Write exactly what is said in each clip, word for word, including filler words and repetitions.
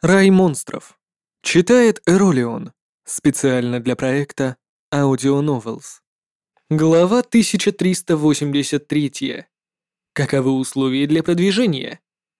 Рай монстров. Читает Эролион. Специально для проекта Audio Novels. Глава тысяча триста восемьдесят три. Каковы условия для продвижения?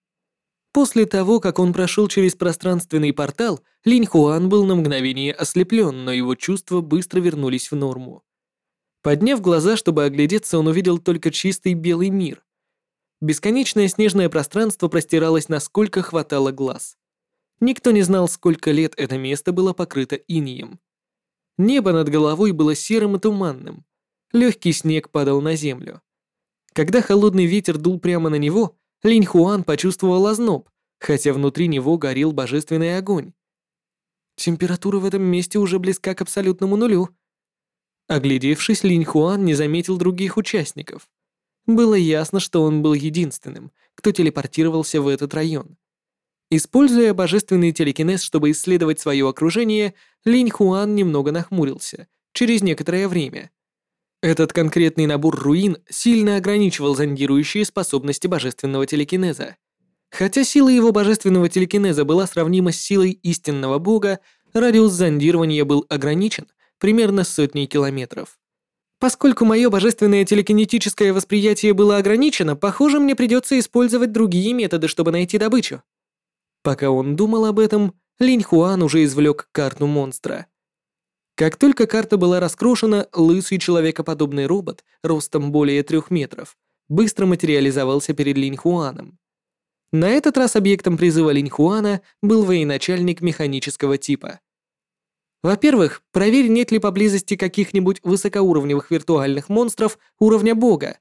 После того, как он прошел через пространственный портал, Линь Хуан был на мгновение ослеплен, но его чувства быстро вернулись в норму. Подняв глаза, чтобы оглядеться, он увидел только чистый белый мир. Бесконечное снежное пространство простиралось, насколько хватало глаз. Никто не знал, сколько лет это место было покрыто инеем. Небо над головой было серым и туманным. Легкий снег падал на землю. Когда холодный ветер дул прямо на него, Линь Хуан почувствовал озноб, хотя внутри него горел божественный огонь. Температура в этом месте уже близка к абсолютному нулю. Оглядевшись, Линь Хуан не заметил других участников. Было ясно, что он был единственным, кто телепортировался в этот район. Используя божественный телекинез, чтобы исследовать свое окружение, Линь Хуан немного нахмурился через некоторое время. Этот конкретный набор руин сильно ограничивал зондирующие способности божественного телекинеза. Хотя сила его божественного телекинеза была сравнима с силой истинного бога, радиус зондирования был ограничен примерно сотней километров. Поскольку мое божественное телекинетическое восприятие было ограничено, похоже, мне придется использовать другие методы, чтобы найти добычу. Пока он думал об этом, Линь Хуан уже извлек карту монстра. Как только карта была раскрошена, лысый человекоподобный робот, ростом более трех метров, быстро материализовался перед Линь Хуаном. На этот раз объектом призыва Линь Хуана был военачальник механического типа. Во-первых, проверь, нет ли поблизости каких-нибудь высокоуровневых виртуальных монстров уровня бога.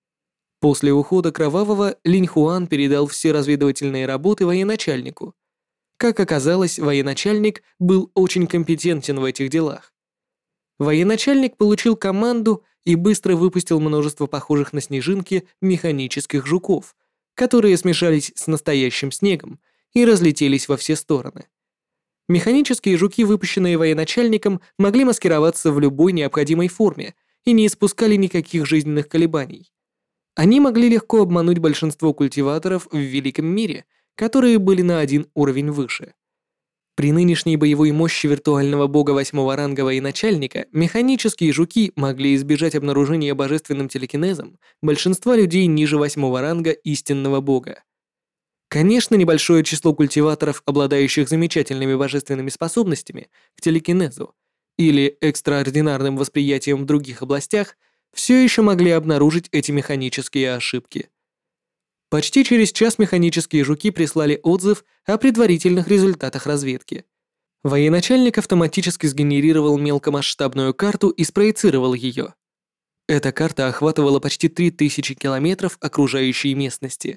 После ухода Кровавого Линь Хуан передал все разведывательные работы военачальнику. Как оказалось, военачальник был очень компетентен в этих делах. Военачальник получил команду и быстро выпустил множество похожих на снежинки механических жуков, которые смешались с настоящим снегом и разлетелись во все стороны. Механические жуки, выпущенные военачальником, могли маскироваться в любой необходимой форме и не испускали никаких жизненных колебаний. Они могли легко обмануть большинство культиваторов в Великом мире, которые были на один уровень выше. При нынешней боевой мощи виртуального бога восьмого ранга военачальника механические жуки могли избежать обнаружения божественным телекинезом большинства людей ниже восьмого ранга истинного бога. Конечно, небольшое число культиваторов, обладающих замечательными божественными способностями к телекинезу или экстраординарным восприятием в других областях, все еще могли обнаружить эти механические ошибки. Почти через час механические жуки прислали отзыв о предварительных результатах разведки. Военачальник автоматически сгенерировал мелкомасштабную карту и спроецировал ее. Эта карта охватывала почти три тысячи километров окружающей местности.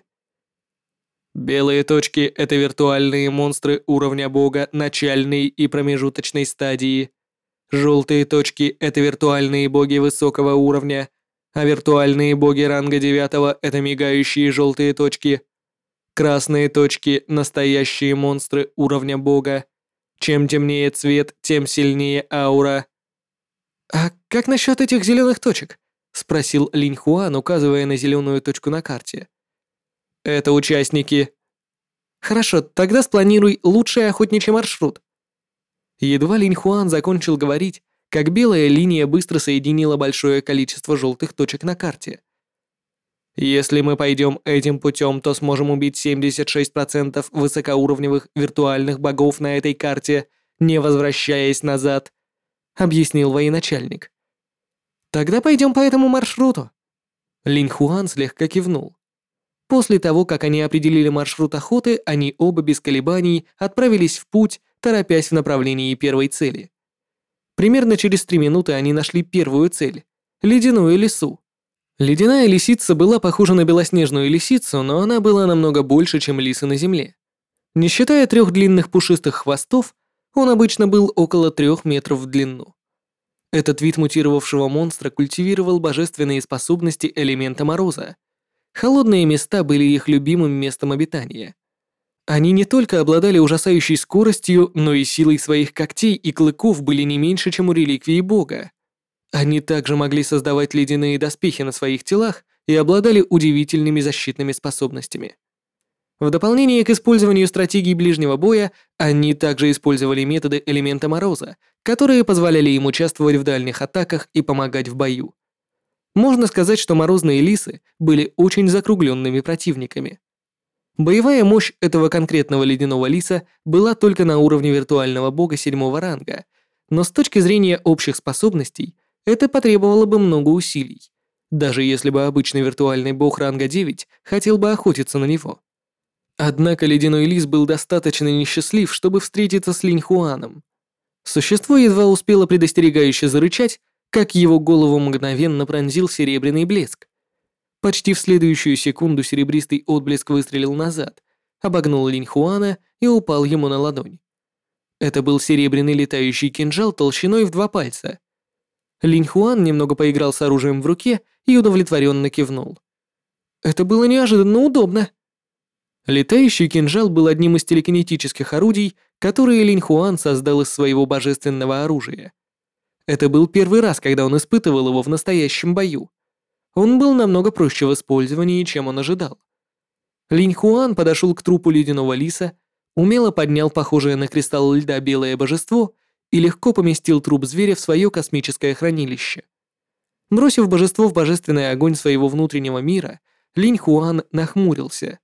Белые точки — это виртуальные монстры уровня бога начальной и промежуточной стадии. Желтые точки — это виртуальные боги высокого уровня, а виртуальные боги ранга девятого — это мигающие желтые точки. Красные точки — настоящие монстры уровня бога. Чем темнее цвет, тем сильнее аура. «А как насчет этих зеленых точек?» — спросил Линь Хуан, указывая на зеленую точку на карте. «Это участники». «Хорошо, тогда спланируй лучший охотничий маршрут». Едва Линь Хуан закончил говорить, как белая линия быстро соединила большое количество желтых точек на карте. Если мы пойдем этим путем, то сможем убить семьдесят шесть процентов высокоуровневых виртуальных богов на этой карте, не возвращаясь назад, объяснил военачальник. Тогда пойдем по этому маршруту. Линь Хуан слегка кивнул. После того, как они определили маршрут охоты, они оба без колебаний отправились в путь, торопясь в направлении первой цели. Примерно через три минуты они нашли первую цель — ледяную лису. Ледяная лисица была похожа на белоснежную лисицу, но она была намного больше, чем лисы на земле. Не считая трех длинных пушистых хвостов, он обычно был около трех метров в длину. Этот вид мутировавшего монстра культивировал божественные способности элемента мороза. Холодные места были их любимым местом обитания. Они не только обладали ужасающей скоростью, но и силой своих когтей и клыков были не меньше, чем у реликвии бога. Они также могли создавать ледяные доспехи на своих телах и обладали удивительными защитными способностями. В дополнение к использованию стратегий ближнего боя, они также использовали методы элемента Мороза, которые позволяли им участвовать в дальних атаках и помогать в бою. Можно сказать, что морозные лисы были очень закругленными противниками. Боевая мощь этого конкретного ледяного лиса была только на уровне виртуального бога седьмого ранга, но с точки зрения общих способностей это потребовало бы много усилий, даже если бы обычный виртуальный бог ранга девять хотел бы охотиться на него. Однако ледяной лис был достаточно несчастлив, чтобы встретиться с Линь Хуаном. Существо едва успело предостерегающе зарычать, как его голову мгновенно пронзил серебряный блеск. Почти в следующую секунду серебристый отблеск выстрелил назад, обогнул Линь Хуана и упал ему на ладонь. Это был серебряный летающий кинжал толщиной в два пальца. Линь Хуан немного поиграл с оружием в руке и удовлетворенно кивнул. Это было неожиданно удобно. Летающий кинжал был одним из телекинетических орудий, которые Линь Хуан создал из своего божественного оружия. Это был первый раз, когда он испытывал его в настоящем бою. Он был намного проще в использовании, чем он ожидал. Линь Хуан подошел к трупу ледяного лиса, умело поднял похожее на кристалл льда белое божество и легко поместил труп зверя в свое космическое хранилище. Бросив божество в божественный огонь своего внутреннего мира, Линь Хуан нахмурился.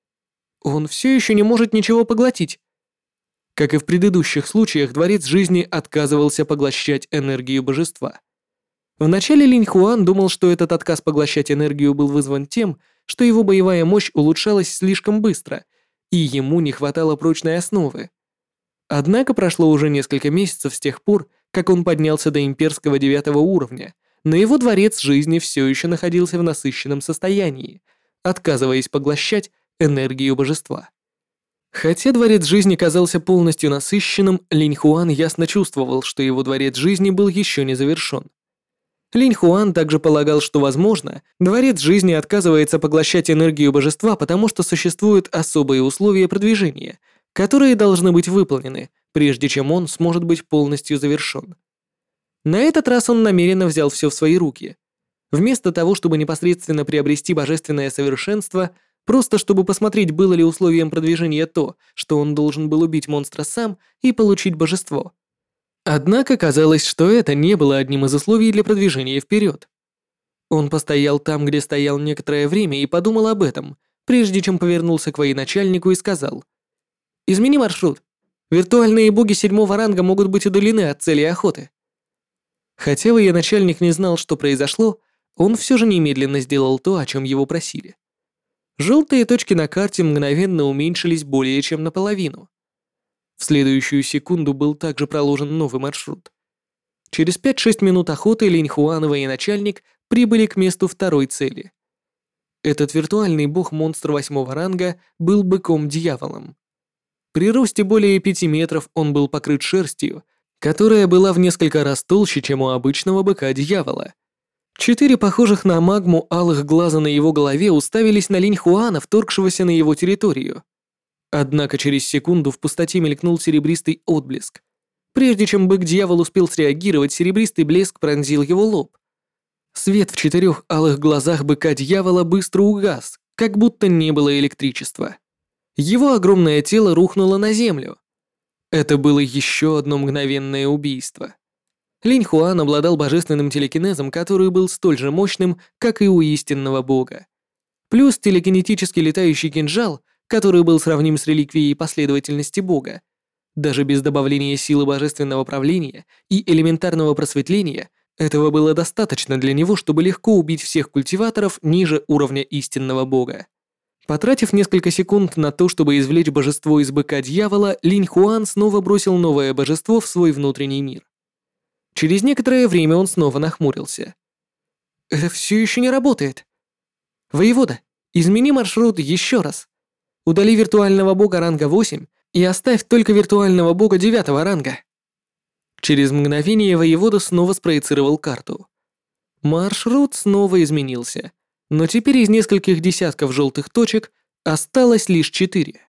Он все еще не может ничего поглотить. Как и в предыдущих случаях, Дворец Жизни отказывался поглощать энергию божества. Вначале Линь Хуан думал, что этот отказ поглощать энергию был вызван тем, что его боевая мощь улучшалась слишком быстро, и ему не хватало прочной основы. Однако прошло уже несколько месяцев с тех пор, как он поднялся до имперского девятого уровня, но его Дворец Жизни все еще находился в насыщенном состоянии, отказываясь поглощать энергию божества. Хотя Дворец Жизни казался полностью насыщенным, Линь Хуан ясно чувствовал, что его Дворец Жизни был еще не завершен. Линь Хуан также полагал, что, возможно, Дворец Жизни отказывается поглощать энергию божества, потому что существуют особые условия продвижения, которые должны быть выполнены, прежде чем он сможет быть полностью завершен. На этот раз он намеренно взял все в свои руки. Вместо того, чтобы непосредственно приобрести божественное совершенство, просто чтобы посмотреть, было ли условием продвижения то, что он должен был убить монстра сам и получить божество. Однако казалось, что это не было одним из условий для продвижения вперед. Он постоял там, где стоял некоторое время, и подумал об этом, прежде чем повернулся к военачальнику и сказал: «Измени маршрут. Виртуальные боги седьмого ранга могут быть удалены от цели охоты». Хотя военачальник не знал, что произошло, он все же немедленно сделал то, о чем его просили. Желтые точки на карте мгновенно уменьшились более чем наполовину. В следующую секунду был также проложен новый маршрут. Через пять-шесть минут охоты Линь Хуан и военачальник прибыли к месту второй цели. Этот виртуальный бог-монстр восьмого ранга был быком-дьяволом. При росте более пяти метров он был покрыт шерстью, которая была в несколько раз толще, чем у обычного быка-дьявола. Четыре похожих на магму алых глаза на его голове уставились на Линь Хуана, вторгшегося на его территорию. Однако через секунду в пустоте мелькнул серебристый отблеск. Прежде чем бык-дьявол успел среагировать, серебристый блеск пронзил его лоб. Свет в четырех алых глазах быка-дьявола быстро угас, как будто не было электричества. Его огромное тело рухнуло на землю. Это было еще одно мгновенное убийство. Линь Хуан обладал божественным телекинезом, который был столь же мощным, как и у истинного бога. Плюс телекинетический летающий кинжал, который был сравним с реликвией последовательности бога. Даже без добавления силы божественного правления и элементарного просветления этого было достаточно для него, чтобы легко убить всех культиваторов ниже уровня истинного бога. Потратив несколько секунд на то, чтобы извлечь божество из быка-дьявола, Линь Хуан снова бросил новое божество в свой внутренний мир. Через некоторое время он снова нахмурился. «Это все еще не работает. Воевода, измени маршрут еще раз. Удали виртуального бога ранга восемь и оставь только виртуального бога девятого ранга». Через мгновение воевода снова спроецировал карту. Маршрут снова изменился, но теперь из нескольких десятков желтых точек осталось лишь четыре.